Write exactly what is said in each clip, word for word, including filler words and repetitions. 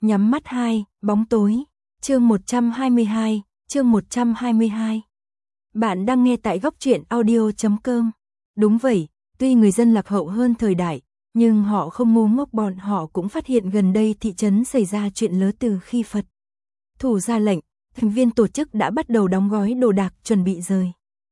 nhắm mắt hai, bóng tối. Chương một trăm hai mươi hai, chương một trăm hai mươi hai. Bạn đang nghe tại góc truyện audio chấm com. Đúng vậy, tuy người dân lạc hậu hơn thời đại, nhưng họ không ngu ngốc, bọn họ cũng phát hiện gần đây thị trấn xảy ra chuyện lớn. Từ khi Phật thủ ra lệnh, thành viên tổ chức đã bắt đầu đóng gói đồ đạc chuẩn bị rời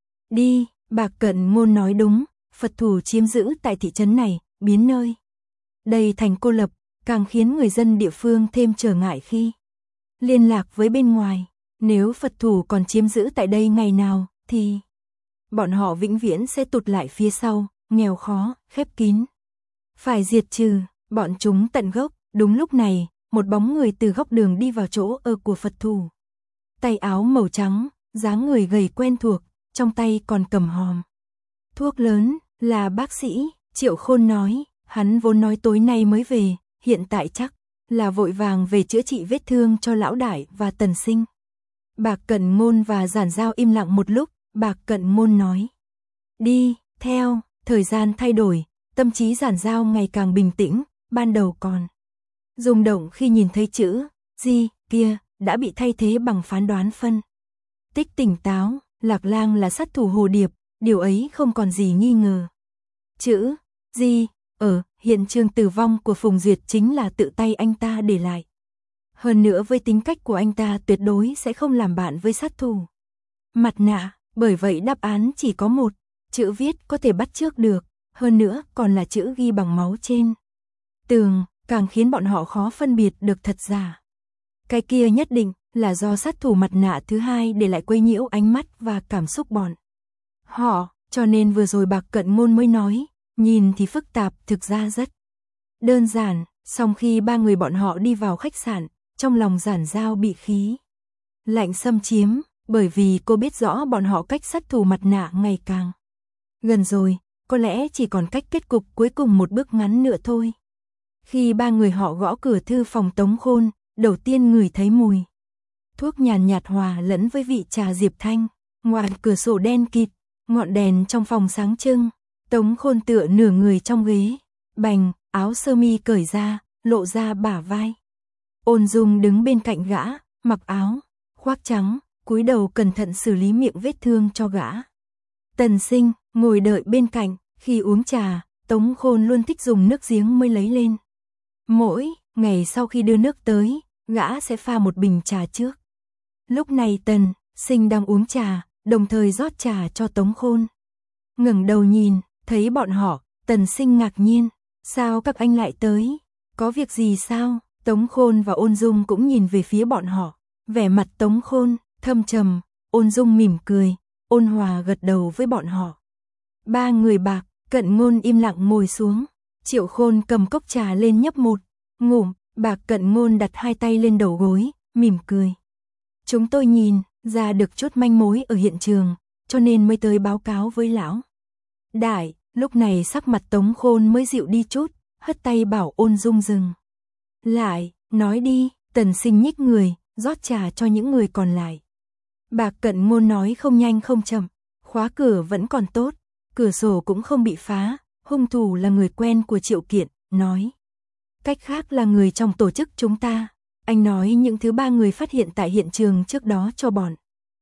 đi. Bạc Cận Ngôn nói đúng, Phật thủ chiếm giữ tại thị trấn này, biến nơi đây thành cô lập, càng khiến người dân địa phương thêm trở ngại khi liên lạc với bên ngoài. Nếu Phật thủ còn chiếm giữ tại đây ngày nào, thì bọn họ vĩnh viễn sẽ tụt lại phía sau, nghèo khó, khép kín. Phải diệt trừ bọn chúng tận gốc. Đúng lúc này, một bóng người từ góc đường đi vào chỗ ở của Phật thủ. Tay áo màu trắng, dáng người gầy quen thuộc, trong tay còn cầm hòm thuốc lớn. Là bác sĩ Triệu Khôn nói. Hắn vốn nói tối nay mới về, hiện tại chắc là vội vàng về chữa trị vết thương cho lão đại và Tần Sinh. Bạc Cận Ngôn và Giản Giao im lặng một lúc. Bạc Cận Ngôn nói: đi theo. Thời gian thay đổi, tâm trí Giản Giao ngày càng bình tĩnh. Ban đầu còn rung động khi nhìn thấy chữ Di kia đã bị thay thế bằng phán đoán phân tích tỉnh táo. Lạc Lang là sát thủ hồ điệp, điều ấy không còn gì nghi ngờ. Chữ Di ở hiện trường tử vong của Phùng Duyệt chính là tự tay anh ta để lại. Hơn nữa với tính cách của anh ta tuyệt đối sẽ không làm bạn với sát thủ mặt nạ, bởi vậy đáp án chỉ có một. Chữ viết có thể bắt chước được, hơn nữa còn là chữ ghi bằng máu trên tường, càng khiến bọn họ khó phân biệt được thật giả. Cái kia nhất định là do sát thủ mặt nạ thứ hai để lại quấy nhiễu ánh mắt và cảm xúc bọn họ, cho nên vừa rồi Bạc Cận Ngôn mới nói, nhìn thì phức tạp, thực ra rất đơn giản. Sau khi ba người bọn họ đi vào khách sạn, trong lòng Giản Giao bị khí lạnh xâm chiếm, bởi vì cô biết rõ bọn họ cách sát thủ mặt nạ ngày càng gần rồi, có lẽ chỉ còn cách kết cục cuối cùng một bước ngắn nữa thôi. Khi ba người họ gõ cửa thư phòng Tống Khôn, đầu tiên ngửi thấy mùi thuốc nhàn nhạt hòa lẫn với vị trà Diệp Thanh. Ngoài cửa sổ đen kịt, ngọn đèn trong phòng sáng trưng. Tống Khôn tựa nửa người trong ghế, bành, áo sơ mi cởi ra, lộ ra bả vai. Ôn Dung đứng bên cạnh gã, mặc áo khoác trắng, cúi đầu cẩn thận xử lý miệng vết thương cho gã. Tần Sinh ngồi đợi bên cạnh, khi uống trà, Tống Khôn luôn thích dùng nước giếng mới lấy lên. Mỗi ngày sau khi đưa nước tới, gã sẽ pha một bình trà trước. Lúc này Tần Sinh đang uống trà, đồng thời rót trà cho Tống Khôn. Ngẩng đầu nhìn, thấy bọn họ, Tần Sinh ngạc nhiên, sao các anh lại tới? Có việc gì sao? Tống Khôn và Ôn Dung cũng nhìn về phía bọn họ, vẻ mặt Tống Khôn thâm trầm, Ôn Dung mỉm cười, ôn hòa gật đầu với bọn họ. Ba người Bạc Cận Ngôn im lặng ngồi xuống. Triệu Khôn cầm cốc trà lên nhấp một ngụm. Bạc Cận Ngôn đặt hai tay lên đầu gối, mỉm cười. Chúng tôi nhìn ra được chút manh mối ở hiện trường, cho nên mới tới báo cáo với lão đại. Lúc này sắc mặt Tống Khôn mới dịu đi chút, hất tay bảo Ôn Dung dừng lại, nói đi. Tần Sinh nhích người, rót trà cho những người còn lại. Bạc Cận Ngôn nói không nhanh không chậm, khóa cửa vẫn còn tốt, cửa sổ cũng không bị phá, hung thủ là người quen của Triệu Kiện, nói cách khác là người trong tổ chức chúng ta. Anh nói những thứ ba người phát hiện tại hiện trường trước đó cho bọn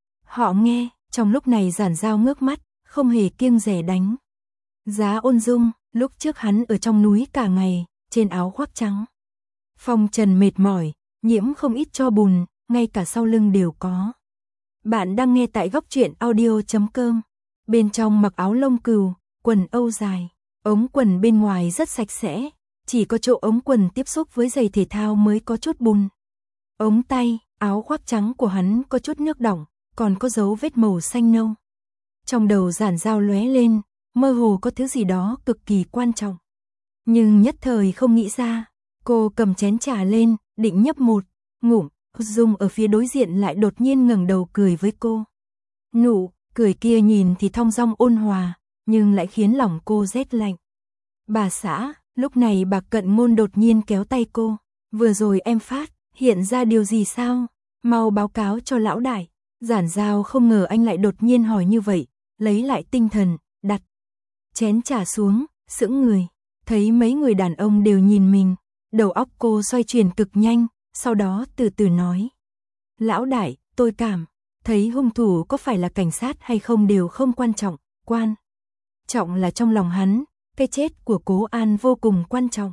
họ nghe. Trong lúc này Giản Giao ngước mắt, không hề kiêng dè đánh giá Ôn Dung. Lúc trước hắn ở trong núi cả ngày, trên áo khoác trắng, phong trần mệt mỏi, nhiễm không ít tro bùn, ngay cả sau lưng đều có. Bạn đang nghe tại góc truyện audio chấm com. Bên trong mặc áo lông cừu, quần âu dài, ống quần bên ngoài rất sạch sẽ, chỉ có chỗ ống quần tiếp xúc với giày thể thao mới có chút bùn. Ống tay, áo khoác trắng của hắn có chút nước đọng, còn có dấu vết màu xanh nâu. Trong đầu Giản Giao lóe lên, mơ hồ có thứ gì đó cực kỳ quan trọng. Nhưng nhất thời không nghĩ ra, cô cầm chén trà lên, định nhấp một ngụm. Dung ở phía đối diện lại đột nhiên ngẩng đầu cười với cô. Nụ cười kia nhìn thì thong dong ôn hòa, nhưng lại khiến lòng cô rét lạnh. Bà xã, lúc này Bạc Cận Ngôn đột nhiên kéo tay cô. Vừa rồi em phát hiện ra điều gì sao? Mau báo cáo cho lão đại. Giản Giao không ngờ anh lại đột nhiên hỏi như vậy, lấy lại tinh thần, đặt chén trà xuống, sững người. Thấy mấy người đàn ông đều nhìn mình, đầu óc cô xoay chuyển cực nhanh, sau đó từ từ nói. Lão đại, tôi cảm thấy hung thủ có phải là cảnh sát hay không đều không quan trọng, quan trọng là trong lòng hắn, cái chết của Cố An vô cùng quan trọng.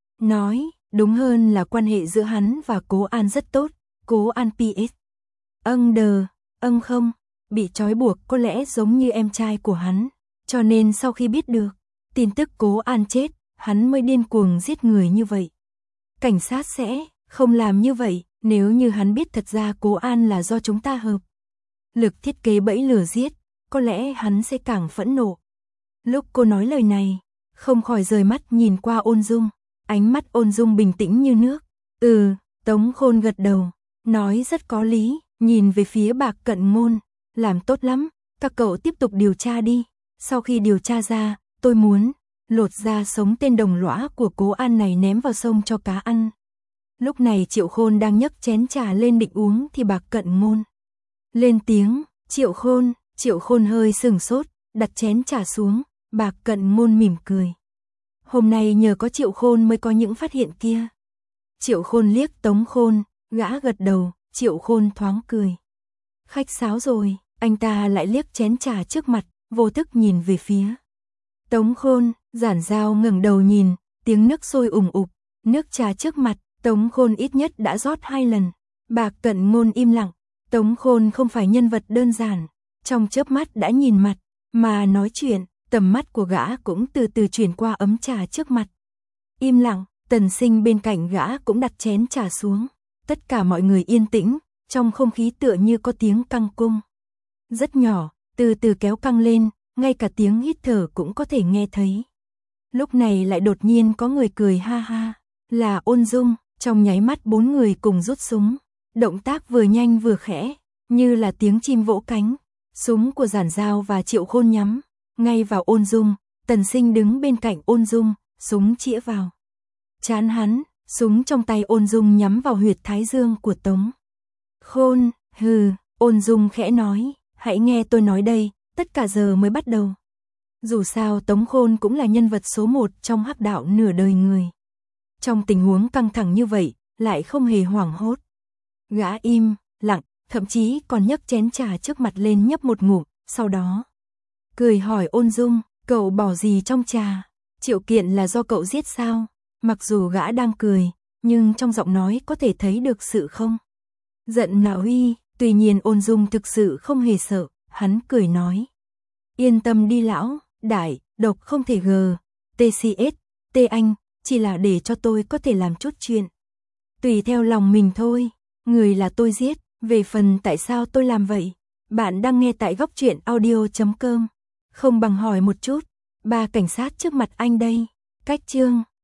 Nói, đúng hơn là quan hệ giữa hắn và Cố An rất tốt, Cố An pê ét. Âng đờ, âng không, bị trói buộc có lẽ giống như em trai của hắn, cho nên sau khi biết được tin tức Cố An chết, hắn mới điên cuồng giết người như vậy. Cảnh sát sẽ không làm như vậy, nếu như hắn biết thật ra Cố An là do chúng ta hợp lực thiết kế bẫy lừa giết, có lẽ hắn sẽ càng phẫn nộ. Lúc cô nói lời này, không khỏi rời mắt nhìn qua Ôn Dung, ánh mắt Ôn Dung bình tĩnh như nước. Ừ, Tống Khôn gật đầu, nói rất có lý, nhìn về phía Bạc Cận Ngôn, làm tốt lắm, các cậu tiếp tục điều tra đi, sau khi điều tra ra, tôi muốn lột da sống tên đồng lõa của Cố An này ném vào sông cho cá ăn. Lúc này Triệu Khôn đang nhấc chén trà lên định uống thì Bạc Cận Ngôn lên tiếng, Triệu Khôn, Triệu Khôn hơi sừng sốt, đặt chén trà xuống, Bạc Cận Ngôn mỉm cười. Hôm nay nhờ có Triệu Khôn mới có những phát hiện kia. Triệu Khôn liếc Tống Khôn, gã gật đầu, Triệu Khôn thoáng cười. Khách sáo rồi, anh ta lại liếc chén trà trước mặt, vô thức nhìn về phía Tống Khôn, Giản Giao ngẩng đầu nhìn, tiếng nước sôi ùm ụp, nước trà trước mặt, Tống Khôn ít nhất đã rót hai lần. Bạc Cận Ngôn im lặng, Tống Khôn không phải nhân vật đơn giản, trong chớp mắt đã nhìn mặt, mà nói chuyện, tầm mắt của gã cũng từ từ chuyển qua ấm trà trước mặt. Im lặng, Tần Sinh bên cạnh gã cũng đặt chén trà xuống, tất cả mọi người yên tĩnh, trong không khí tựa như có tiếng căng cung. Rất nhỏ, từ từ kéo căng lên, ngay cả tiếng hít thở cũng có thể nghe thấy. Lúc này lại đột nhiên có người cười ha ha, là Ôn Dung, trong nháy mắt bốn người cùng rút súng, động tác vừa nhanh vừa khẽ, như là tiếng chim vỗ cánh. Súng của Giản Giao và Triệu Khôn nhắm ngay vào Ôn Dung, Tần Sinh đứng bên cạnh Ôn Dung, súng chĩa vào trán hắn, súng trong tay Ôn Dung nhắm vào huyệt thái dương của Tống Khôn. Hừ, Ôn Dung khẽ nói, hãy nghe tôi nói đây, tất cả giờ mới bắt đầu. Dù sao Tống Khôn cũng là nhân vật số một trong hắc đạo nửa đời người. Trong tình huống căng thẳng như vậy, lại không hề hoảng hốt. Gã im lặng, thậm chí còn nhấc chén trà trước mặt lên nhấp một ngụm, sau đó cười hỏi Ôn Dung, cậu bỏ gì trong trà? Triệu Kiện là do cậu giết sao? Mặc dù gã đang cười, nhưng trong giọng nói có thể thấy được sự không giận nào uy, tuy nhiên Ôn Dung thực sự không hề sợ, hắn cười nói. Yên tâm đi lão, đại, độc không thể gờ, tê xê ét, tê anh, chỉ là để cho tôi có thể làm chút chuyện. Tùy theo lòng mình thôi, người là tôi giết, về phần tại sao tôi làm vậy, bạn đang nghe tại góc truyện audio chấm com. Không bằng hỏi một chút, ba cảnh sát trước mặt anh đây, cách chương